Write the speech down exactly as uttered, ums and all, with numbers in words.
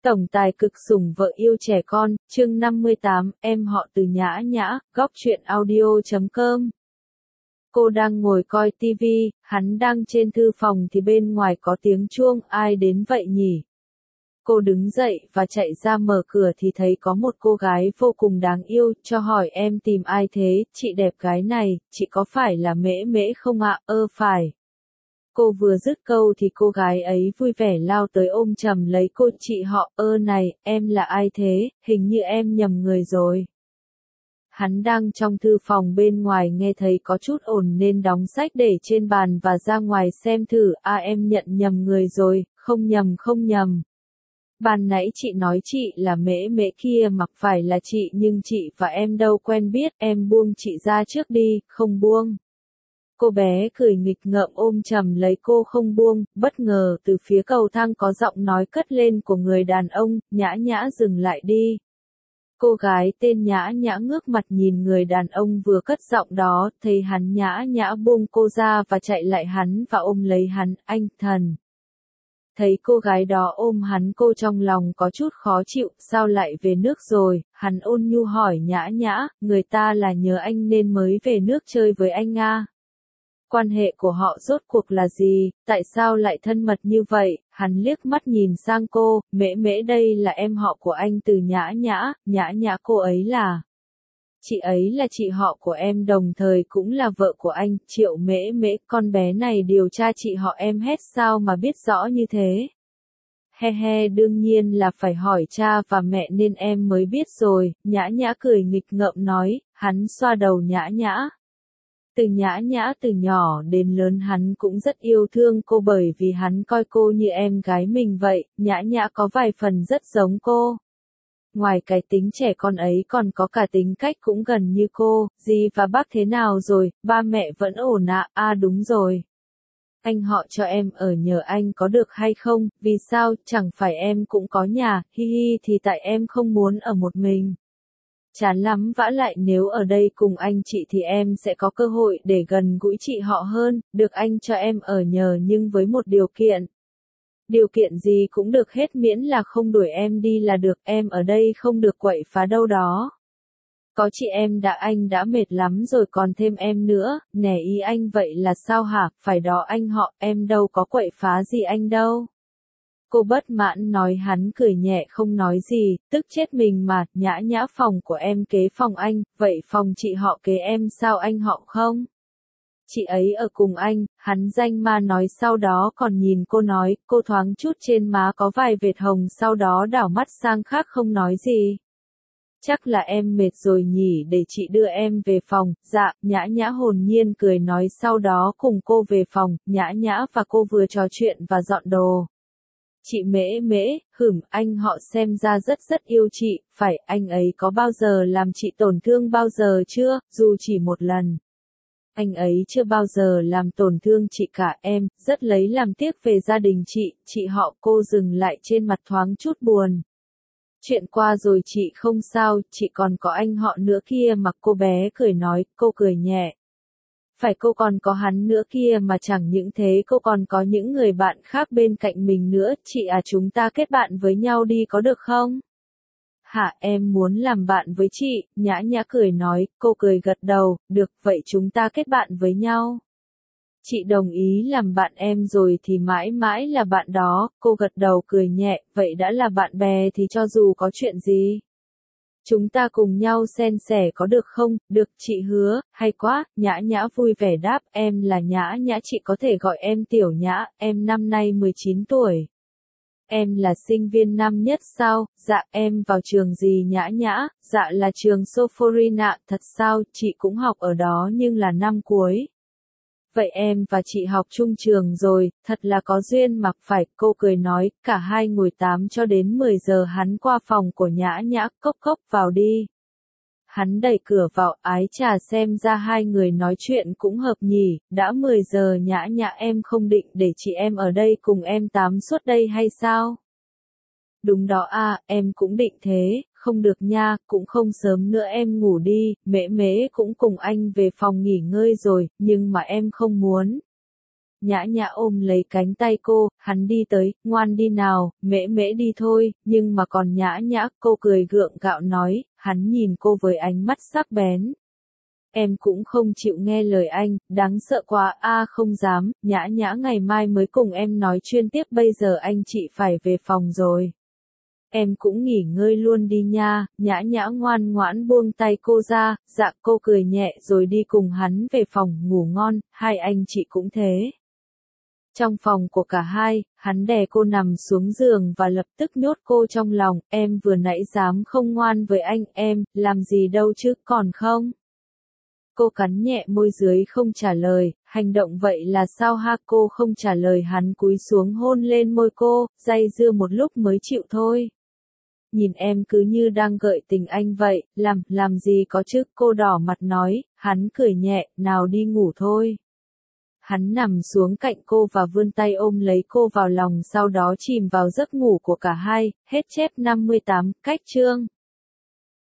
Tổng tài cực sủng vợ yêu trẻ con, chương năm mươi tám, em họ từ Nhã Nhã, góc truyện audio chấm com. Cô đang ngồi coi tivi, hắn đang trên thư phòng thì bên ngoài có tiếng chuông, ai đến vậy nhỉ? Cô đứng dậy và chạy ra mở cửa thì thấy có một cô gái vô cùng đáng yêu, cho hỏi em tìm ai thế, chị đẹp gái này, chị có phải là Mễ Mễ không ạ? Ơ phải. Cô vừa dứt câu thì cô gái ấy vui vẻ lao tới ôm chầm lấy cô, chị họ, ơ này, em là ai thế, hình như em nhầm người rồi. Hắn đang trong thư phòng bên ngoài nghe thấy có chút ồn nên đóng sách để trên bàn và ra ngoài xem thử, à em nhận nhầm người rồi, không nhầm không nhầm. Ban nãy chị nói chị là Mễ Mễ kia mặc phải là chị nhưng chị và em đâu quen biết, em buông chị ra trước đi, không buông. Cô bé cười nghịch ngợm ôm chầm lấy cô không buông, bất ngờ từ phía cầu thang có giọng nói cất lên của người đàn ông, Nhã Nhã dừng lại đi. Cô gái tên Nhã Nhã ngước mặt nhìn người đàn ông vừa cất giọng đó, thấy hắn Nhã Nhã buông cô ra và chạy lại hắn và ôm lấy hắn, anh thần. Thấy cô gái đó ôm hắn cô trong lòng có chút khó chịu, sao lại về nước rồi, hắn ôn nhu hỏi Nhã Nhã, người ta là nhớ anh nên mới về nước chơi với anh à. Quan hệ của họ rốt cuộc là gì, tại sao lại thân mật như vậy, hắn liếc mắt nhìn sang cô, Mễ Mễ đây là em họ của anh từ Nhã Nhã, Nhã Nhã cô ấy là. Chị ấy là chị họ của em đồng thời cũng là vợ của anh, Triệu Mễ Mễ, con bé này điều tra chị họ em hết sao mà biết rõ như thế. He he đương nhiên là phải hỏi cha và mẹ nên em mới biết rồi, Nhã Nhã cười nghịch ngợm nói, hắn xoa đầu Nhã Nhã. Từ Nhã Nhã từ nhỏ đến lớn hắn cũng rất yêu thương cô bởi vì hắn coi cô như em gái mình vậy, Nhã Nhã có vài phần rất giống cô. Ngoài cái tính trẻ con ấy còn có cả tính cách cũng gần như cô, dì và bác thế nào rồi, ba mẹ vẫn ổn ạ, à? À đúng rồi. Anh họ cho em ở nhờ anh có được hay không, vì sao, chẳng phải em cũng có nhà, hi hi thì tại em không muốn ở một mình. Chán lắm vả lại nếu ở đây cùng anh chị thì em sẽ có cơ hội để gần gũi chị họ hơn, được anh cho em ở nhờ nhưng với một điều kiện. Điều kiện gì cũng được hết miễn là không đuổi em đi là được, em ở đây không được quậy phá đâu đó. Có chị em đã anh đã mệt lắm rồi còn thêm em nữa, nè ý anh vậy là sao hả, phải đó anh họ, em đâu có quậy phá gì anh đâu. Cô bất mãn nói hắn cười nhẹ không nói gì, tức chết mình mà, Nhã Nhã phòng của em kế phòng anh, vậy phòng chị họ kế em sao anh họ không? Chị ấy ở cùng anh, hắn danh ma nói sau đó còn nhìn cô nói, cô thoáng chút trên má có vài vệt hồng sau đó đảo mắt sang khác không nói gì. Chắc là em mệt rồi nhỉ để chị đưa em về phòng, dạ, Nhã Nhã hồn nhiên cười nói sau đó cùng cô về phòng, Nhã Nhã và cô vừa trò chuyện và dọn đồ. Chị Mễ Mễ, hửm, anh họ xem ra rất rất yêu chị, phải, anh ấy có bao giờ làm chị tổn thương bao giờ chưa, dù chỉ một lần. Anh ấy chưa bao giờ làm tổn thương chị cả em, rất lấy làm tiếc về gia đình chị, chị họ cô dừng lại trên mặt thoáng chút buồn. Chuyện qua rồi chị không sao, chị còn có anh họ nữa kia mà cô bé cười nói, cô cười nhẹ. Phải cô còn có hắn nữa kia mà chẳng những thế cô còn có những người bạn khác bên cạnh mình nữa, chị à chúng ta kết bạn với nhau đi có được không? Hả em muốn làm bạn với chị, Nhã Nhã cười nói, cô cười gật đầu, được vậy chúng ta kết bạn với nhau. Chị đồng ý làm bạn em rồi thì mãi mãi là bạn đó, cô gật đầu cười nhẹ, vậy đã là bạn bè thì cho dù có chuyện gì. Chúng ta cùng nhau san sẻ có được không, được chị hứa, hay quá, Nhã Nhã vui vẻ đáp, em là Nhã Nhã chị có thể gọi em Tiểu Nhã, em năm nay mười chín tuổi. Em là sinh viên năm nhất sao, dạ em vào trường gì Nhã Nhã, dạ là trường Sophorina, thật sao, chị cũng học ở đó nhưng là năm cuối. Vậy em và chị học chung trường rồi, thật là có duyên mặc phải, cô cười nói, cả hai ngồi tám cho đến mười giờ hắn qua phòng của Nhã Nhã, cốc cốc vào đi. Hắn đẩy cửa vào, ái trà xem ra hai người nói chuyện cũng hợp nhỉ, đã mười giờ Nhã Nhã em không định để chị em ở đây cùng em tám suốt đây hay sao? Đúng đó à, em cũng định thế, không được nha, cũng không sớm nữa em ngủ đi, Mễ Mễ cũng cùng anh về phòng nghỉ ngơi rồi, nhưng mà em không muốn. Nhã Nhã ôm lấy cánh tay cô, hắn đi tới, ngoan đi nào, mễ mễ đi thôi, nhưng mà còn Nhã Nhã, cô cười gượng gạo nói, hắn nhìn cô với ánh mắt sắc bén. Em cũng không chịu nghe lời anh, đáng sợ quá, a không dám, Nhã Nhã ngày mai mới cùng em nói chuyên tiếp, bây giờ anh chị phải về phòng rồi. Em cũng nghỉ ngơi luôn đi nha. Nhã Nhã ngoan ngoãn buông tay cô ra, dạ cô cười nhẹ rồi đi cùng hắn về phòng ngủ ngon, hai anh chị cũng thế. Trong phòng của cả hai, hắn đè cô nằm xuống giường và lập tức nhốt cô trong lòng, em vừa nãy dám không ngoan với anh, em, làm gì đâu chứ, còn không? Cô cắn nhẹ môi dưới không trả lời, hành động vậy là sao ha, cô không trả lời, hắn cúi xuống hôn lên môi cô, day dưa một lúc mới chịu thôi. Nhìn em cứ như đang gợi tình anh vậy, làm, làm gì có chứ, cô đỏ mặt nói, hắn cười nhẹ, nào đi ngủ thôi. Hắn nằm xuống cạnh cô và vươn tay ôm lấy cô vào lòng, sau đó chìm vào giấc ngủ của cả hai, hết chép năm mươi tám, cách chương.